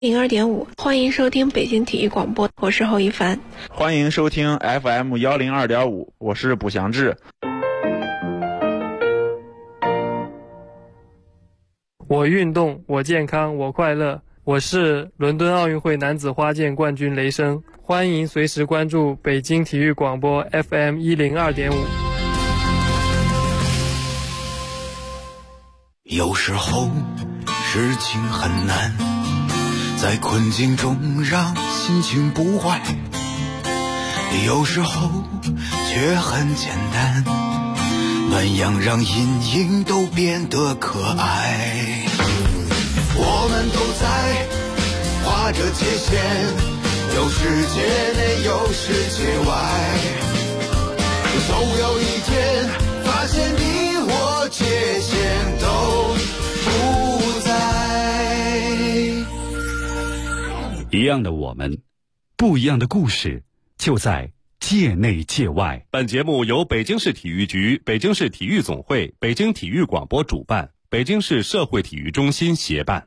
02.5，欢迎收听北京体育广播，我是侯一凡。 欢迎收听 FM 102.5，我是卜祥志。 我运动，我健康，我快乐。我是伦敦奥运会男子花剑冠军雷声，欢迎随时关注北京体育广播 FM 102.5。 有时候事情很难，在困境中让心情不坏，有时候却很简单，暖阳让阴影都变得可爱。我们都在划着界限，有世界内有世界外，总有一天发现你我界限都不在。 一样的我们，不一样的故事，就在界内界外。 本节目由北京市体育局、北京市体育总会、北京体育广播主办，北京市社会体育中心协办。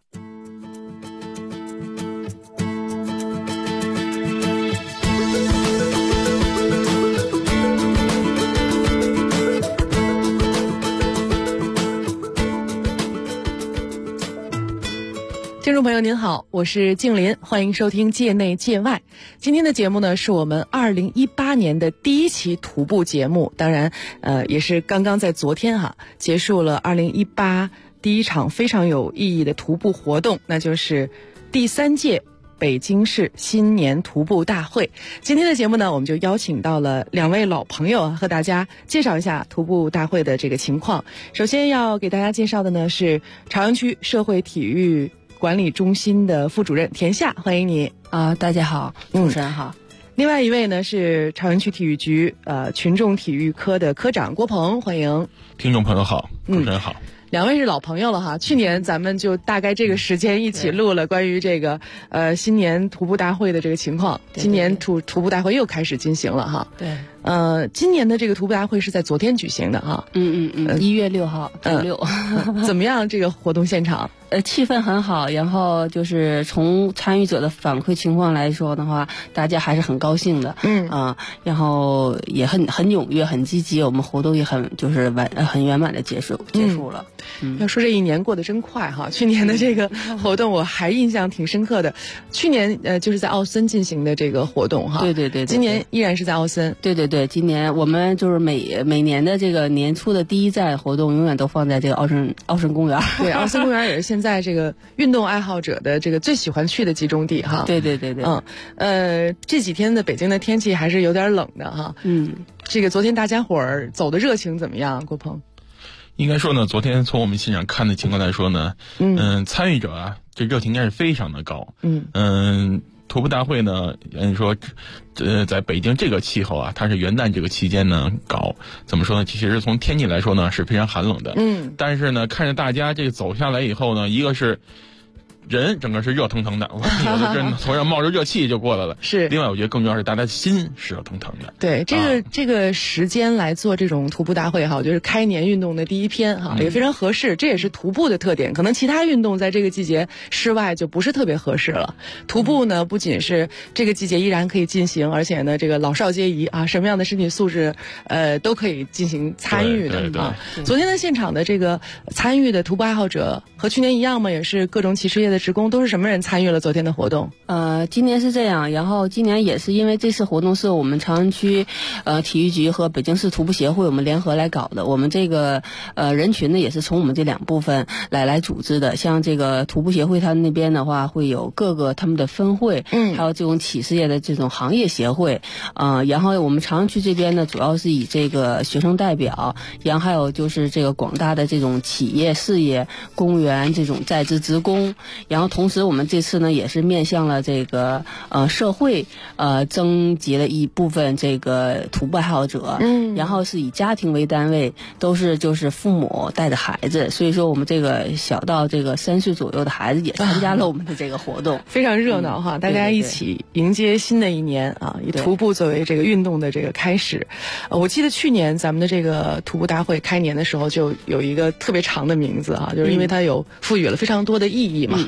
听众朋友您好，我是静林，欢迎收听界内界外。今天的节目呢，是我们2018年的第一期徒步节目，当然也是刚刚在昨天结束了2018第一场非常有意义的徒步活动，那就是第3届北京市新年徒步大会。今天的节目呢，我们就邀请到了2位老朋友，和大家介绍一下徒步大会的这个情况。首先要给大家介绍的呢，是朝阳区社会体育管理中心的副主任田夏，欢迎你。 大家好，主持人好。 另外一位呢是朝阳区体育局群众体育科的科长郭鹏，欢迎。 听众朋友好，主持人好。 2位是老朋友了去年咱们就大概这个时间一起录了关于这个新年徒步大会的这个情况。今年徒步大会又开始进行了对。 今年的这个徒步大会是在昨天举行的 1月6号周六。 怎么样这个活动现场？ 气氛很好，然后就是从参与者的反馈情况来说的话，大家还是很高兴的。然后也很踊跃，很积极，我们活动也很圆满的结束了。 要说这一年过得真快去年的这个活动我还印象挺深刻的。去年就是在奥森进行的这个活动对。 今年依然是在奥森。 对，今年我们就是每年的这个年初的第一站活动永远都放在这个奥森公园。 对，奥森公园也是现在这个运动爱好者的这个最喜欢去的集中地对。 这几天的北京的天气还是有点冷的这个昨天大家伙儿走的热情怎么样，郭鹏？ 应该说呢，昨天从我们现场看的情况来说呢，参与者这热情应该是非常的高。徒步大会呢，说在北京这个气候它是元旦这个期间呢搞，怎么说呢？其实从天气来说呢是非常寒冷的。但是呢，看着大家这个走下来以后呢，一个是人整个是热腾腾的，有的人头上冒着热气就过来了。 是。 另外，我觉得更重要是大家心是热腾腾的。 对，这个时间来做这种徒步大会我觉得开年运动的第一篇也非常合适。这也是徒步的特点，可能其他运动在这个季节室外就不是特别合适了。徒步呢，不仅是这个季节依然可以进行，而且呢，这个老少皆宜什么样的身体素质都可以进行参与的。 对。 昨天的现场的这个参与的徒步爱好者和去年一样吗？也是各种企事业的职工，都是什么人参与了昨天的活动？ 今年是这样，然后今年也是因为这次活动是我们朝阳区体育局和北京市徒步协会我们联合来搞的。我们这个人群呢也是从我们这2部分来组织的。像这个徒步协会他们那边的话，会有各个他们的分会，还有这种企事业的这种行业协会。然后我们朝阳区这边呢，主要是以这个学生代表，然后还有就是这个广大的这种企业事业、公务员这种在职职工。然后同时我们这次呢也是面向了这个社会征集了一部分这个徒步爱好者。然后是以家庭为单位，都是就是父母带着孩子，所以说我们这个小到这个3岁左右的孩子也参加了我们的这个活动。 非常热闹大家一起迎接新的一年以徒步作为这个运动的这个开始。我记得去年咱们的这个徒步大会开年的时候就有一个特别长的名字就是因为它有赋予了非常多的意义嘛。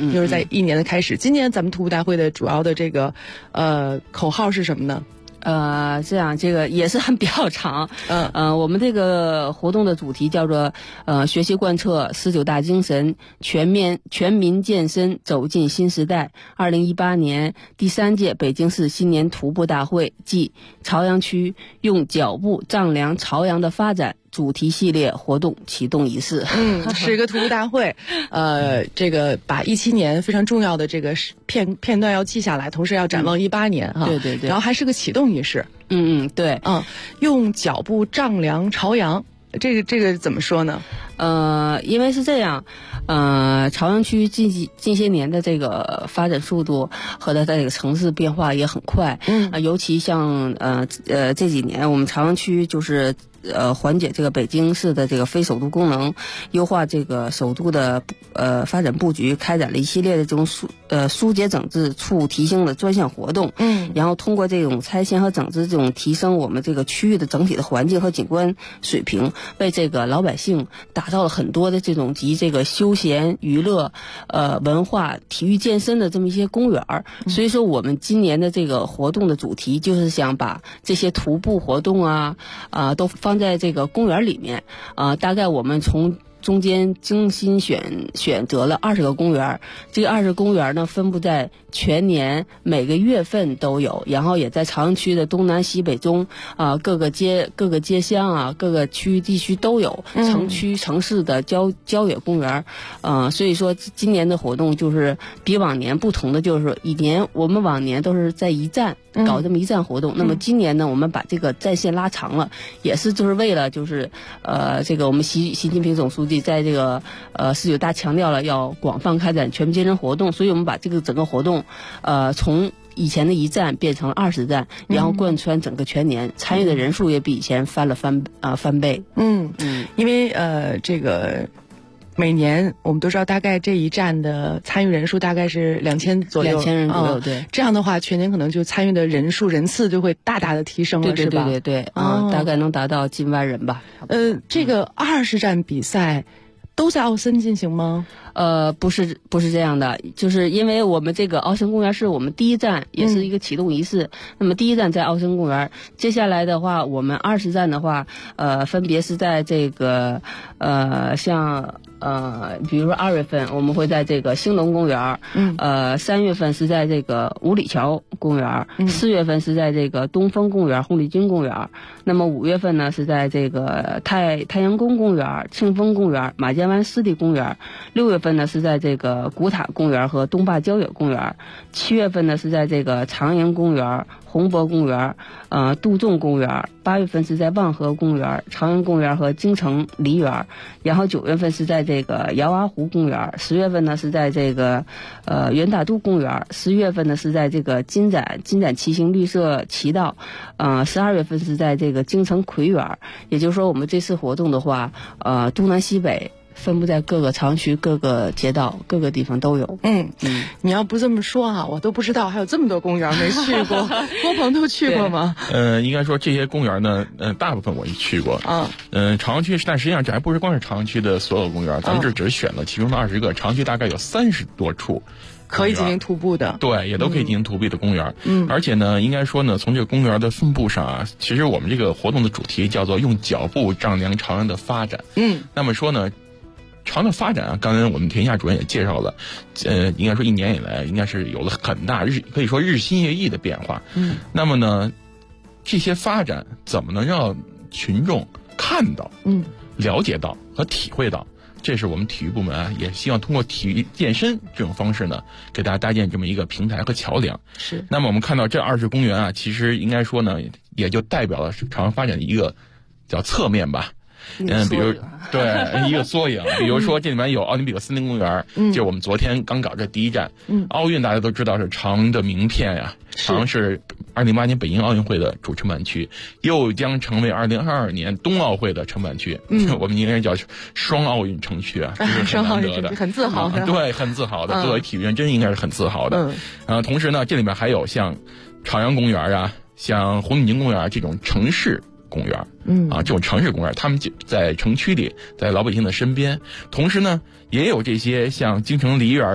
就是在一年的开始。今年咱们徒步大会的主要的这个口号是什么呢？ 这样，这个也是很比较长。我们这个活动的主题叫做学习贯彻19大精神，全民健身走进新时代。2018年第3届北京市新年徒步大会暨朝阳区用脚步丈量朝阳的发展主题系列活动启动仪式。 是一个徒步大会，这个把17年非常重要的这个片段要记下来，同时要展望18年哈。 对对对。 然后还是个启动仪式。 对。 用脚步丈量朝阳，这个怎么说呢？ 因为是这样，朝阳区近些年的这个发展速度和它的这个城市变化也很快。尤其像这几年我们朝阳区就是缓解这个北京市的这个非首都功能，优化这个首都的发展布局，开展了一系列的这种疏解整治促提升的专项活动。然后通过这种拆迁和整治，这种提升我们这个区域的整体的环境和景观水平，为这个老百姓打造了很多的这种集这个休闲娱乐、文化、体育健身的这么一些公园。所以说我们今年的这个活动的主题就是想把这些徒步活动都放在这个公园里面。大概我们从中间精心选择了20个公园，这个20公园呢分布在全年每个月份都有，然后也在朝阳区的东南西北中各个街乡各个区域地区都有，城区城市的郊野公园。所以说今年的活动就是比往年不同的，就是我们往年都是在一站搞这么一站活动，那么今年呢我们把这个战线拉长了，也是就是为了就是这个我们习近平总书记在这个19大强调了要广泛开展全民健身活动，所以我们把这个整个活动从以前的一站变成了20站，然后贯穿整个全年，参与的人数也比以前翻倍。 因为这个每年我们都知道，大概这一站的参与人数大概是2000左右，2000 人左右。对， 这样的话，全年可能就参与的人次就会大大的提升了，是吧？ 对，大概能达到近万人吧。 这个20站比赛都在奥森进行吗？ 不是这样的，就是因为我们这个奥森公园是我们第一站，也是一个启动仪式。那么第一站在奥森公园，接下来的话，我们20站的话，分别是在这个像比如说2月份我们会在这个兴隆公园，3月份是在这个五里桥公园，4月份是在这个东风公园、红绿军公园，那么5月份呢是在这个太阳宫公园、庆丰公园、马家湾湿地公园，6月份呢是在这个古塔公园和东坝郊野公园，7月份呢是在这个长营公园、红博公园、杜仲公园，8月份是在望河公园、朝阳公园和京城梨园，然后9月份是在这个姚洼湖公园，10月份呢是在这个元大都公园，11月份呢是在这个金盏骑行绿色骑道，12月份是在这个京城葵园。也就是说我们这次活动的话，东南西北分布在各个朝阳区、各个街道、各个地方都有。 你要不这么说我都不知道还有这么多公园没去过。郭鹏都去过吗？ 应该说这些公园呢，大部分我也去过。朝阳区，但实际上这还不是光是朝阳区的所有公园，咱们这只是选了其中的20个，朝阳区大概有30多处可以进行徒步的， 对，也都可以进行徒步的公园。而且呢，应该说呢，从这个公园的分布上其实我们这个活动的主题叫做用脚步丈量朝阳的发展。那么说呢，朝阳的发展刚才我们田夏主任也介绍了，应该说1年以来应该是有了很大可以说日新月异的变化。那么呢，这些发展怎么能让群众看到、了解到和体会到？这是我们体育部门也希望通过体育健身这种方式呢，给大家搭建这么一个平台和桥梁。 是。 那么我们看到这20公园其实应该说呢，也就代表了朝阳发展的一个叫侧面吧。比如对一个缩影，比如说这里面有奥林匹克森林公园，就是我们昨天刚搞这第一站。奥运大家都知道是朝阳的名片呀，朝阳是2008年北京奥运会的主承办区，又将成为2022年冬奥会的承办区。我们应该叫双奥运城区双奥运城区很自豪的。 对，很自豪的。作为体育人真应该是很自豪的。同时呢，这里面还有像朝阳公园像红绿军公园这种城市公园，这种城市公园，他们就在城区里，在老百姓的身边。同时呢，也有这些像京城梨园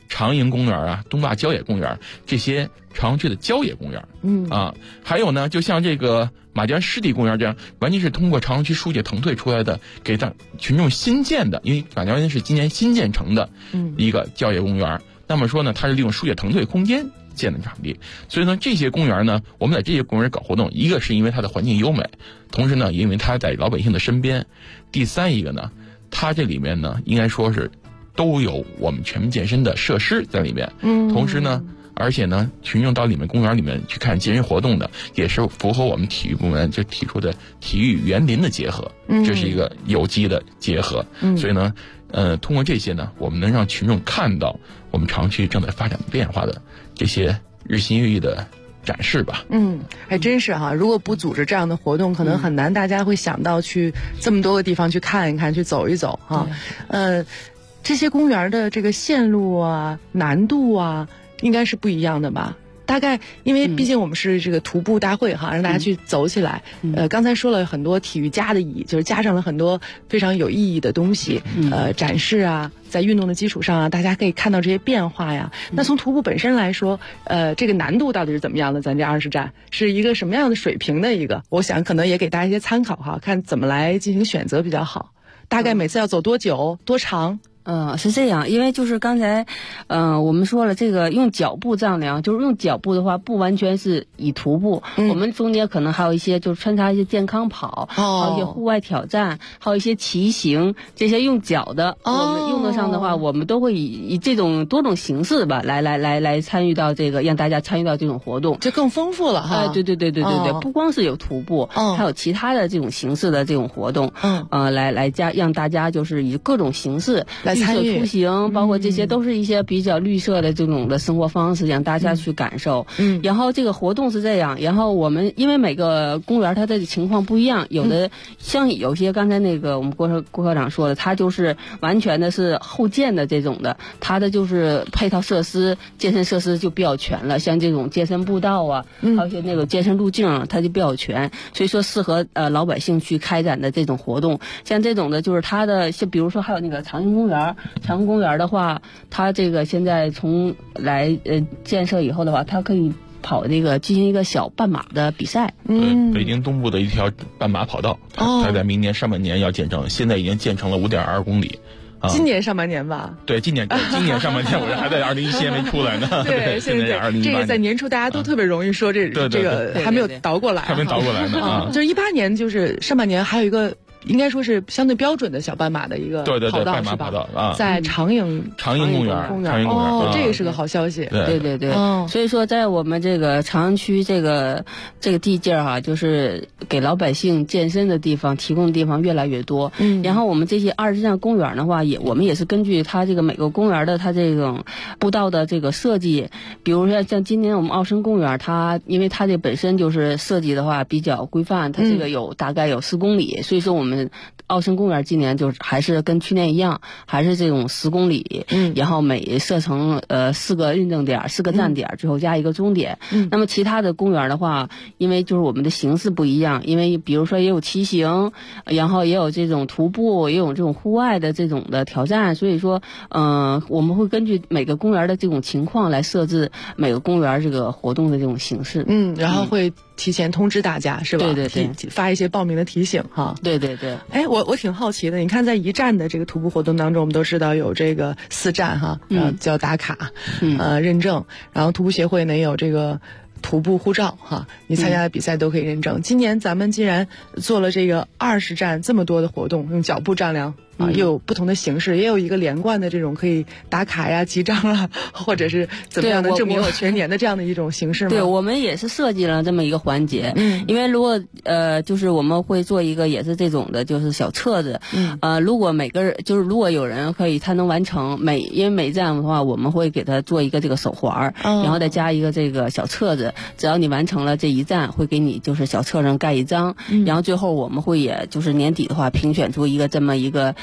长营公园啊、东坝郊野公园这些朝阳区的郊野公园。还有呢，就像这个马甸湿地公园这样，完全是通过朝阳区书记腾退出来的，给群众新建的，因为马甸是今年新建成的一个郊野公园。那么说呢，它是利用书记腾退空间建的场地，所以呢，这些公园呢，我们在这些公园搞活动，一个是因为它的环境优美，同时呢，因为它在老百姓的身边。第三一个呢，它这里面呢，应该说是都有我们全民健身的设施在里面。同时呢，而且呢，群众到里面公园里面去看健身活动的，也是符合我们体育部门就提出的体育园林的结合，这是一个有机的结合。所以呢，通过这些呢，我们能让群众看到我们朝阳区正在发展变化的这些日新月异的展示吧。 还真是哈，如果不组织这样的活动，可能很难大家会想到去这么多个地方去看一看，去走一走哈。这些公园的这个线路啊、难度啊，应该是不一样的吧？大概因为毕竟我们是这个徒步大会哈，让大家去走起来。刚才说了很多体育加的意义，就是加上了很多非常有意义的东西，展示啊，在运动的基础上啊，大家可以看到这些变化呀。那从徒步本身来说，这个难度到底是怎么样的？咱这20站是一个什么样的水平的一个？我想可能也给大家一些参考哈，看怎么来进行选择比较好。大概每次要走多久、多长？ 是这样，因为就是刚才，我们说了这个用脚步丈量，就是用脚步的话，不完全是以徒步，我们中间可能还有一些就是穿插一些健康跑，还有一些户外挑战，还有一些骑行，这些用脚的，我们用得上的话，我们都会以这种多种形式吧，来参与到这个，让大家参与到这种活动， 就更丰富了哈。 对，不光是有徒步，还有其他的这种形式的这种活动，让大家就是以各种形式来参与出行，包括这些都是一些比较绿色的这种的生活方式，让大家去感受。然后这个活动是这样，然后我们因为每个公园它的情况不一样，有的像有些刚才那个我们郭科长说的，它就是完全的是后建的这种的，它的就是配套设施、健身设施就比较全了，像这种健身步道啊，还有一些那种健身路径，它就比较全，所以说适合老百姓去开展的这种活动。像这种的就是它的，像比如说还有那个长兴公园的话，它这个现在从建设以后的话，它可以跑这个进行一个小半马的比赛。 北京东部的一条半马跑道，它在明年上半年要建成，现在已经建成了5.2公里。 今年上半年吧？ 对，今年上半年，我还在2017年没出来呢。 对，现在2018年这个在年初大家都特别容易说这个还没有倒过来， 还没倒过来呢。 就是18年，就是上半年还有一个。应该说是相对标准的小半马的一个跑道， 半马跑道啊， 在长营公园。 这个是个好消息。 对。所以说，在我们这个长阳区这个地界哈，就是给老百姓健身的地方提供的地方越来越多。然后我们这些20站公园的话，我们也是根据它这个每个公园的它这种步道的这个设计，比如说像今年我们奥生公园，它因为它这本身就是设计的话比较规范，它这个大概有10公里，所以说我们奥生公园今年就是还是跟去年一样，还是这种10公里，然后每设成4个认证点、4个站点，最后加一个终点。那么其他的公园的话，因为就是我们的形式不一样，因为比如说也有骑行，然后也有这种徒步，也有这种户外的这种的挑战，所以说我们会根据每个公园的这种情况来设置每个公园这个活动的这种形式。 然后会提前通知大家是吧？ 对， 发一些报名的提醒哈。 对。 哎，我挺好奇的，你看在1站的这个徒步活动当中，我们都知道有这个4站哈，然后叫打卡，认证，然后徒步协会呢也有这个徒步护照哈，你参加的比赛都可以认证。今年咱们既然做了这个20站这么多的活动，用脚步丈量。又有不同的形式，也有一个连贯的这种可以打卡呀、记账啊，或者是怎么样的证明我全年的这样的一种形式吗？ 对，我们也是设计了这么一个环节。因为如果就是我们会做一个也是这种的，就是小册子。如果每个人就是如果有人他能完成因为每站的话，我们会给他做一个这个手环，然后再加一个这个小册子。只要你完成了这1站，会给你就是小册上盖一张。然后最后我们会也就是年底的话评选出一个这么一个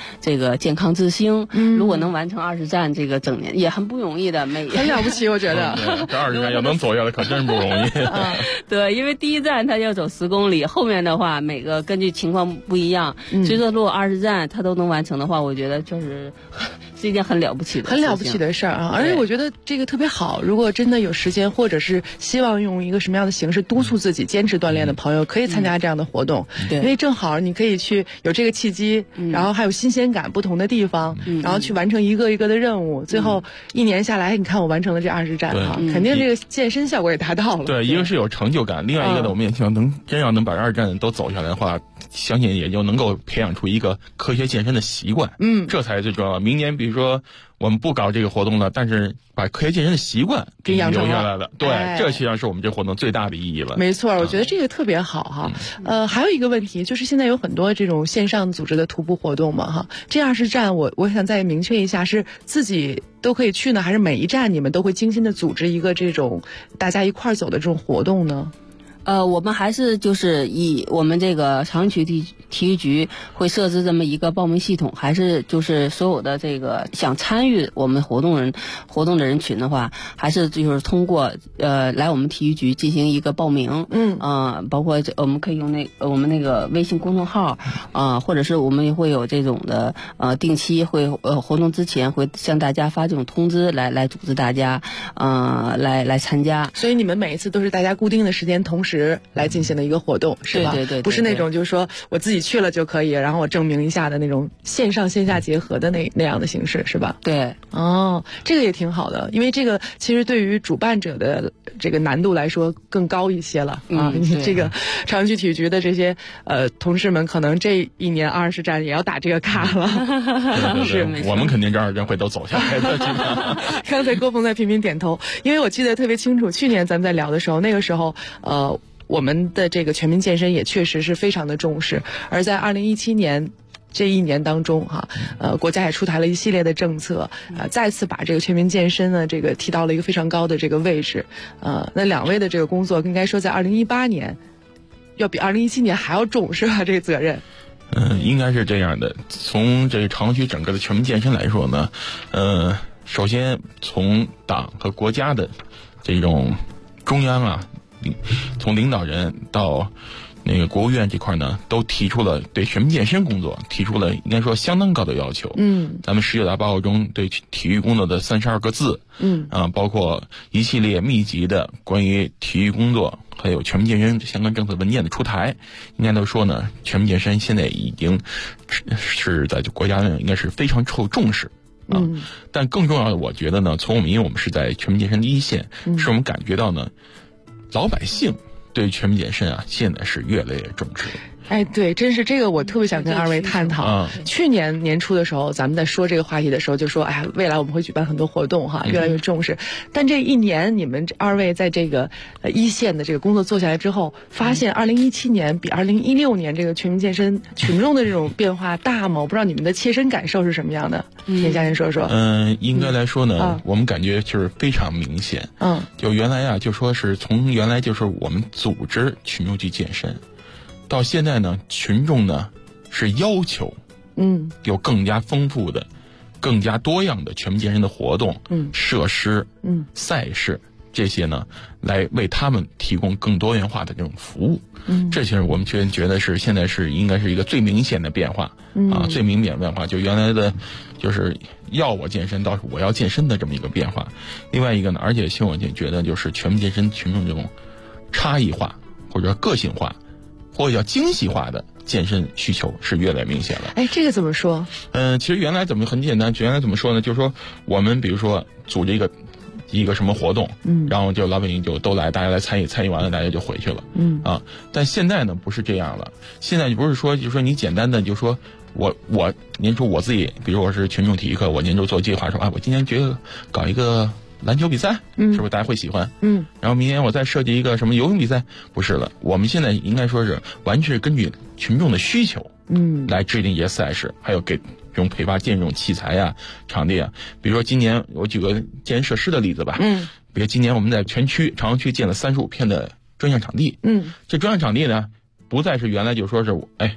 这个健康之星。如果能完成20站，这个整年也很不容易的， 很了不起，我觉得。 这20站要能走下来，可真不容易。 对，因为第一站他要走10公里，后面的话每个根据情况不一样，所以说如果20站他都能完成的话，我觉得就是一件很了不起的事儿啊！而且我觉得这个特别好，如果真的有时间，或者是希望用一个什么样的形式督促自己坚持锻炼的朋友，可以参加这样的活动。 对， 因为正好你可以去有这个契机，然后还有新鲜感，不同的地方，然后去完成一个一个的任务，最后1年下来，你看我完成了这20站啊，肯定这个健身效果也达到了。 对，一个是有成就感，另外一个呢，我们也希望真要能把20站都走下来的话，相信也就能够培养出一个科学健身的习惯。这才是最重要的。明年比如说我们不搞这个活动了，但是把科学健身的习惯给留下来了，对，这实际上是我们这活动最大的意义了。 没错，我觉得这个特别好哈。还有一个问题就是现在有很多这种线上组织的徒步活动嘛哈，这20站我想再明确一下，是自己都可以去呢，还是每一站你们都会精心的组织一个这种大家一块儿走的这种活动呢？ 我们还是就是以我们这个长区体育局会设置这么一个报名系统，还是就是所有的这个想参与我们活动的人群的话，还是就是通过来我们体育局进行一个报名。包括我们可以用我们那个微信公众号或者是我们也会有这种的定期会活动之前会向大家发这种通知来组织大家来参加。 所以你们每一次都是大家固定的时间同时来进行的一个活动，是吧？ 对， 不是那种就是说我自己去了就可以，然后我证明一下的那种线上线下结合的那样的形式，是吧？ 对。 这个也挺好的，因为这个其实对于主办者的这个难度来说更高一些了你这个长区体育局的这些同事们，可能这一年20站也要打这个卡了。 是，我们肯定这20站会都走下来的。 刚才郭峰在频频点头，因为我记得特别清楚，去年咱们在聊的时候，那个时候我们的这个全民健身也确实是非常的重视，而在2017年这一年当中国家也出台了一系列的政策，再次把这个全民健身呢这个提到了一个非常高的这个位置。那两位的这个工作应该说在2018年要比2017年还要重，是吧？这个责任。 应该是这样的。从这个长区整个的全民健身来说呢，首先从党和国家的这种中央从领导人到那个国务院这块呢，都提出了对全民健身工作提出了应该说相当高的要求。咱们19大报告中对体育工作的32个字，包括一系列密集的关于体育工作还有全民健身相关政策文件的出台，应该都说呢，全民健身现在已经是在国家呢应该是非常受重视。但更重要的，我觉得呢，因为我们是在全民健身的一线，是我们感觉到呢，老百姓对全民健身现在是越来越重视。 对，真是这个我特别想跟二位探讨。去年年初的时候，咱们在说这个话题的时候就说，未来我们会举办很多活动越来越重视。但这一年你们二位在这个一线的这个工作做下来之后，发现2017年比2016年这个全民健身群众的这种变化大吗？我不知道你们的切身感受是什么样的，田家人说说。 应该来说呢，我们感觉就是非常明显。就原来就说是从原来就是我们组织群众去健身，到现在呢，群众呢是要求，有更加丰富的、更加多样的全民健身的活动、设施、赛事这些呢，来为他们提供更多元化的这种服务。这些我们觉得是现在是应该是一个最明显的变化最明显的变化，就原来的就是要我健身到我要健身的这么一个变化。另外一个呢，而且我觉得就是全民健身群众这种差异化或者个性化或者叫精细化的健身需求是越来越明显了。 这个怎么说？ 其实原来很简单，原来怎么说呢？就是说我们比如说组织一个什么活动，然后就老百姓就都来，大家来参与完了，大家就回去了。但现在呢不是这样了。现在不是说就是说你简单的就说我年初我自己，比如我是群众体育课，我年初做计划说我今年觉得搞一个篮球比赛，是不是大家会喜欢？然后明年我再设计一个什么游泳比赛，不是了。我们现在应该说是完全是根据群众的需求，来制定一些赛事，还有给这种配发这种器材场地比如说今年我举个健身设施的例子吧，比如今年我们在全区朝阳区建了35片的专项场地，这专项场地呢，不再是原来就说是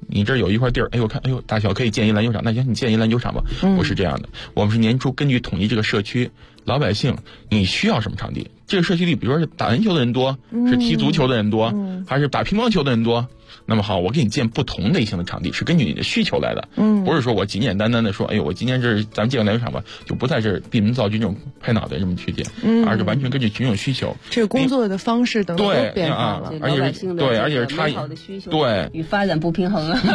你这有一块地儿，哎呦看，哎呦大小可以建一篮球场，那行你建一篮球场吧。不是这样的，我们是年初根据统计这个社区老百姓你需要什么场地，这个社区里比如说是打篮球的人多，是踢足球的人多，还是打乒乓球的人多，那么好，我给你建不同类型的场地，是根据你的需求来的。不是说我简简单单的说，哎呦我今天咱们建个篮球场吧，就不在这闭门造车这种拍脑袋这么去建，而是完全根据群众需求， 这个工作的方式等等都变化了， 而且是对，而且是差异，对与发展不平衡啊，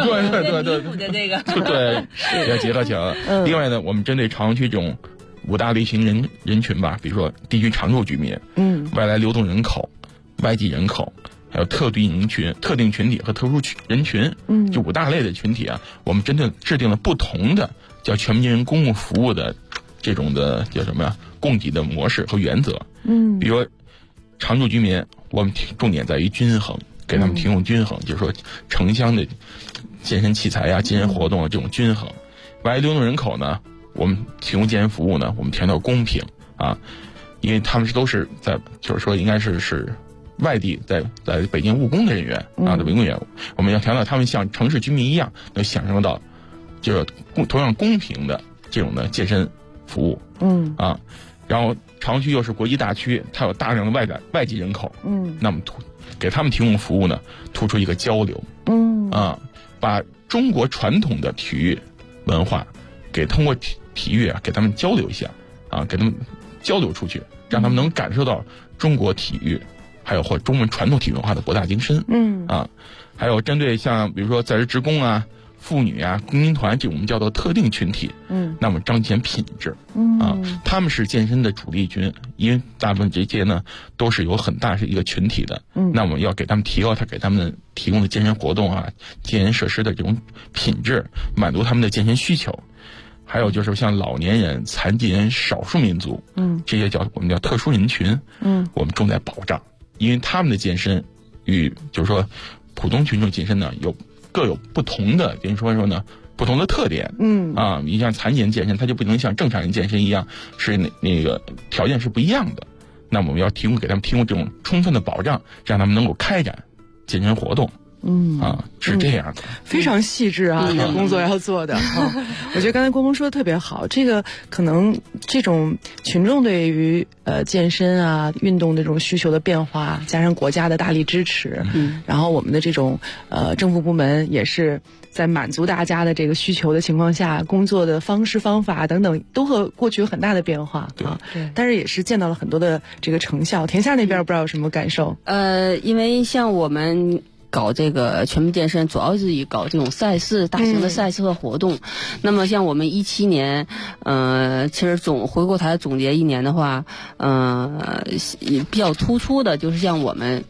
对，要结合起来了。另外呢，我们针对朝阳区这种5大类型人群吧，比如说地区常住居民，外来流动人口、外籍人口，还有特定人群、特定群体和特殊人群，就5大类的群体啊，我们制定了不同的叫全民人公共服务的这种的叫什么呀？供给的模式和原则。比如说常住居民，我们重点在于均衡，给他们提供均衡，就是说城乡的健身器材呀、健身活动啊这种均衡。外来流动人口呢，我们提供健身服务呢，我们强调公平啊，因为他们都是就是说应该是外地在北京务工的人员啊的务工人员，我们要强调他们像城市居民一样能享受到就是同样公平的这种的健身服务。然后朝阳区又是国际大区，它有大量的外籍人口，那么给他们提供服务呢，突出一个交流，把中国传统的体育文化通过体育啊给他们交流一下啊，给他们交流出去，让他们能感受到中国体育还有或中国传统体育文化的博大精深。还有针对像比如说在职职工啊、妇女啊、工薪团这种我们叫做特定群体，那么彰显品质，他们是健身的主力军，因为大部分这些呢都是有很大是一个群体的，那我们要给他们提高给他们提供的健身活动啊、健身设施的这种品质，满足他们的健身需求。还有就是像老年人、残疾人、少数民族，这些我们叫特殊人群，我们重在保障，因为他们的健身与就是说普通群众健身呢各有不同的，等于说呢不同的特点。你像残疾人健身，他就不能像正常人健身一样，是那个条件是不一样的。那么我们要给他们提供这种充分的保障，让他们能够开展健身活动。是这样的， 非常细致啊，这工作要做的我觉得刚才郭峰说的特别好，这个可能这种群众对于健身啊、运动的这种需求的变化，加上国家的大力支持，然后我们的这种政府部门也是在满足大家的这个需求的情况下，工作的方式方法等等都和过去有很大的变化啊。对，但是也是见到了很多的这个成效。田夏那边不知道有什么感受？ 因为像我们搞这个全民健身，主要是以搞这种赛事、大型的赛事和活动。那么像我们17年，其实回过头来总结一年的话，比较突出的就是像我们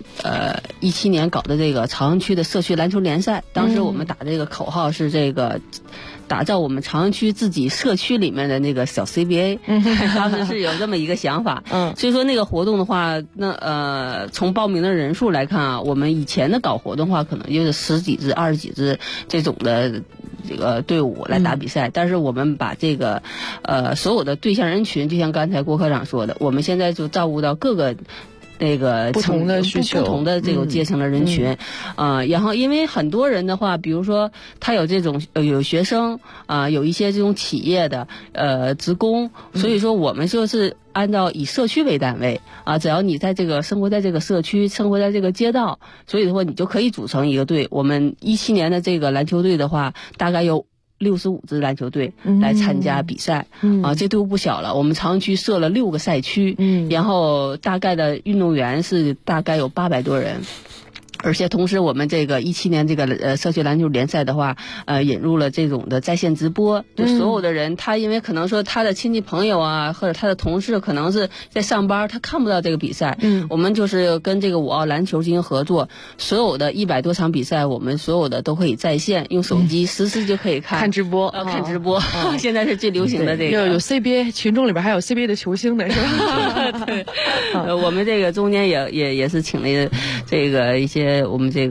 17年搞的这个朝阳区的社区篮球联赛。当时我们打这个口号是这个打造我们朝阳区自己社区里面的那个小 CBA， 当时是有这么一个想法。所以说那个活动的话，那从报名的人数来看啊，我们以前的搞活动的话，可能就是10几支、20几支这种的这个队伍来打比赛。但是我们把这个所有的对象人群，就像刚才郭科长说的，我们现在就照顾到各个那个不同的需求、 不同的这种阶层的人群，然后因为很多人的话，比如说他有这种有学生有一些这种企业的职工，所以说我们就是按照以社区为单位只要你在这个生活在这个社区、生活在这个街道，所以的话你就可以组成一个队。我们17年的这个篮球队的话，大概有65支篮球队来参加比赛，这队伍不小了。我们朝阳区设了6个赛区，然后大概的运动员是大概有800多人。而且同时我们这个17年这个社区篮球联赛的话，引入了这种的在线直播，就所有的人他因为可能说他的亲戚朋友啊，或者他的同事可能是在上班，他看不到这个比赛，我们就是跟这个5奥篮球进行合作，所有的100多场比赛，我们所有的都可以在线，用手机实时就可以看直播， 看直播。现在是最流行的这个， 有 CBA 群众里边还有 CBA 的球星的是吧？ 对，我们这个中间也是请了这个一些我们这个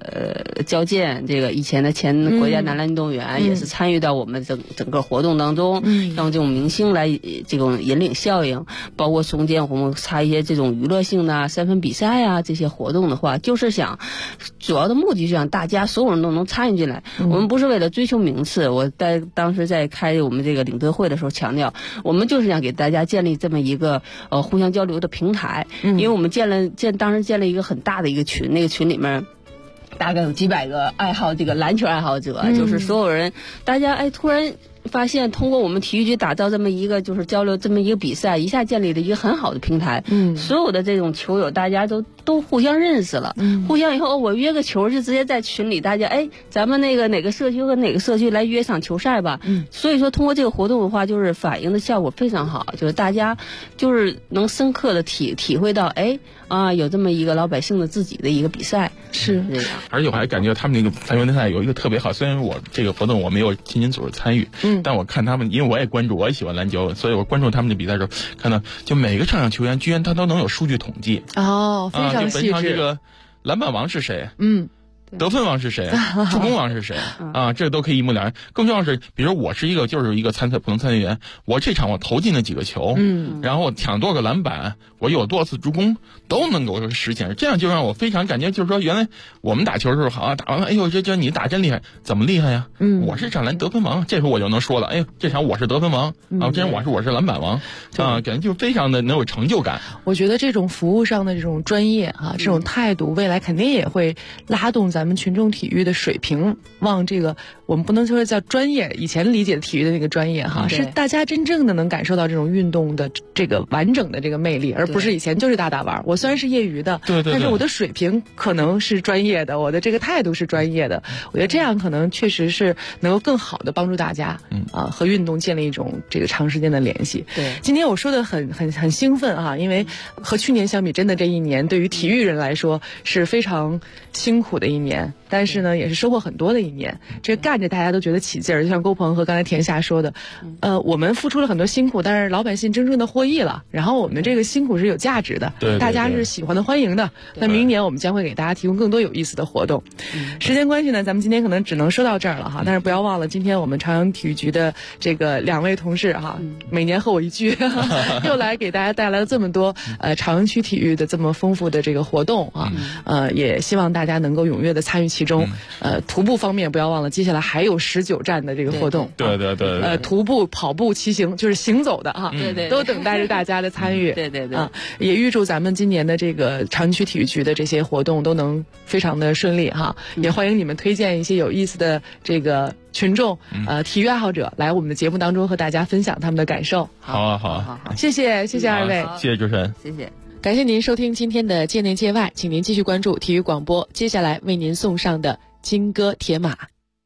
焦健这个以前的前国家男篮运动员也是参与到我们整个活动当中，让这种明星来这种引领效应，包括中间我们插一些这种娱乐性的3分比赛啊这些活动的话，就是想主要的目的是让大家所有人都能参与进来。我们不是为了追求名次，我当时在开我们这个领队会的时候强调，我们就是想给大家建立这么一个互相交流的平台，因为我们当时建了一个很大的一个群，那个群里面大概有几百个这个篮球爱好者，就是所有人大家突然发现通过我们体育局打造这么一个就是交流这么一个比赛，一下建立了一个很好的平台，所有的这种球友大家都互相认识了，互相以后我约个球就直接在群里大家咱们那个哪个社区和哪个社区来约场球赛吧，所以说通过这个活动的话，就是反映的效果非常好，就是大家就是能深刻的体会到有这么一个老百姓的自己的一个比赛，是这样。 而且我还感觉他们那个篮球联赛有一个特别好，虽然我这个活动我没有亲自组织参与，但我看他们，因为我也关注，我也喜欢篮球，所以我关注他们的比赛的时候，看到就每个上场球员居然他都能有数据统计， 非常细致。 就本场这个篮板王是谁？得分王是谁？助攻王是谁？这个都可以一目了然。更重要是，比如我是一个普通参赛员，我这场我投进了几个球，然后我抢多少个篮板，我有多少次助攻，都能够实现。这样就让我非常感觉，就是说原来我们打球的时候好打完了，这你打真厉害，怎么厉害呀？我是场篮得分王，这时候我就能说了，这场我是得分王这场我是篮板王感觉就非常的能有成就感。 我觉得这种服务上的这种专业这种态度，未来肯定也会拉动咱们群众体育的水平往这个我们不能说叫专业，以前理解的体育的那个专业是大家真正的能感受到这种运动的这个完整的这个魅力，而不是以前就是打玩。我虽然是业余的，但是我的水平可能是专业的，我的这个态度是专业的。我觉得这样可能确实是能够更好的帮助大家和运动建立一种这个长时间的联系。 对， 今天我说的很兴奋因为和去年相比，真的这一年对于体育人来说是非常辛苦的一年，但是呢也是收获很多的一年。这干着大家都觉得起劲儿，就像勾鹏和刚才田夏说的，我们付出了很多辛苦，但是老百姓真正的获益了，然后我们这个辛苦是有价值的，大家是喜欢的欢迎的。那明年我们将会给大家提供更多有意思的活动。时间关系呢，咱们今天可能只能说到这儿了但是不要忘了，今天我们朝阳体育局的这个2位同事每年和我一句又来给大家带来了这么多朝阳区体育的这么丰富的这个活动也希望大家能够踊跃的参与其中。徒步方面不要忘了，接下来还有19站的这个活动， 对， 徒步、跑步、骑行，就是行走的都等待着大家的参与。 对也预祝咱们今年的这个朝阳区体育局的这些活动都能非常的顺利也欢迎你们推荐一些有意思的这个群众体育爱好者来我们的节目当中和大家分享他们的感受。 好， 谢谢二位， 谢谢主持人， 谢谢。 感谢您收听今天的界内界外，请您继续关注体育广播，接下来为您送上的金戈铁马。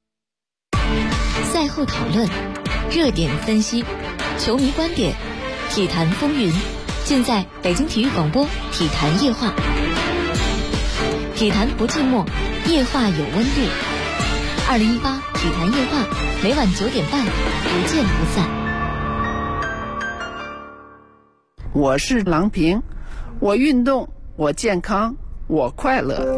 赛后讨论，热点分析，球迷观点，体坛风云，尽在北京体育广播体坛夜话。体坛不寂寞，夜话有温度。2018体坛夜话，每晚9点半，不见不散。 我是郎平，我运动，我健康，我快乐。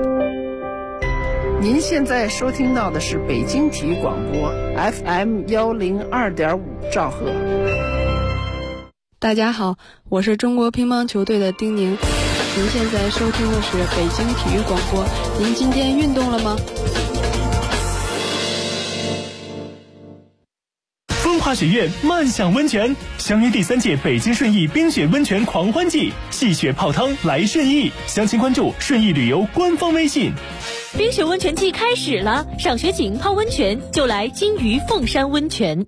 您现在收听到的是北京体育广播 FM 102.5兆赫。 大家好，我是中国乒乓球队的丁宁。您现在收听的是北京体育广播。您今天运动了吗？ 风华学院漫享温泉，相约第3届北京顺义冰雪温泉狂欢季，戏雪泡汤来顺义。详情关注顺义旅游官方微信。 冰雪温泉季开始了，赏雪景泡温泉就来金鱼凤山温泉。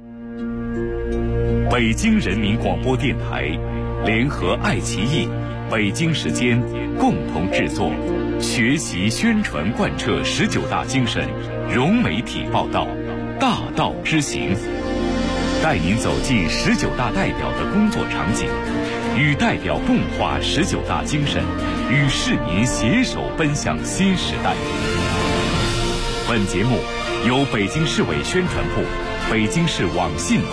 北京人民广播电台联合爱奇艺、北京时间共同制作，学习宣传贯彻19大精神，融媒体报道，大道之行，带您走进19大代表的工作场景，与代表共话19大精神，与市民携手奔向新时代。本节目由北京市委宣传部、北京市网信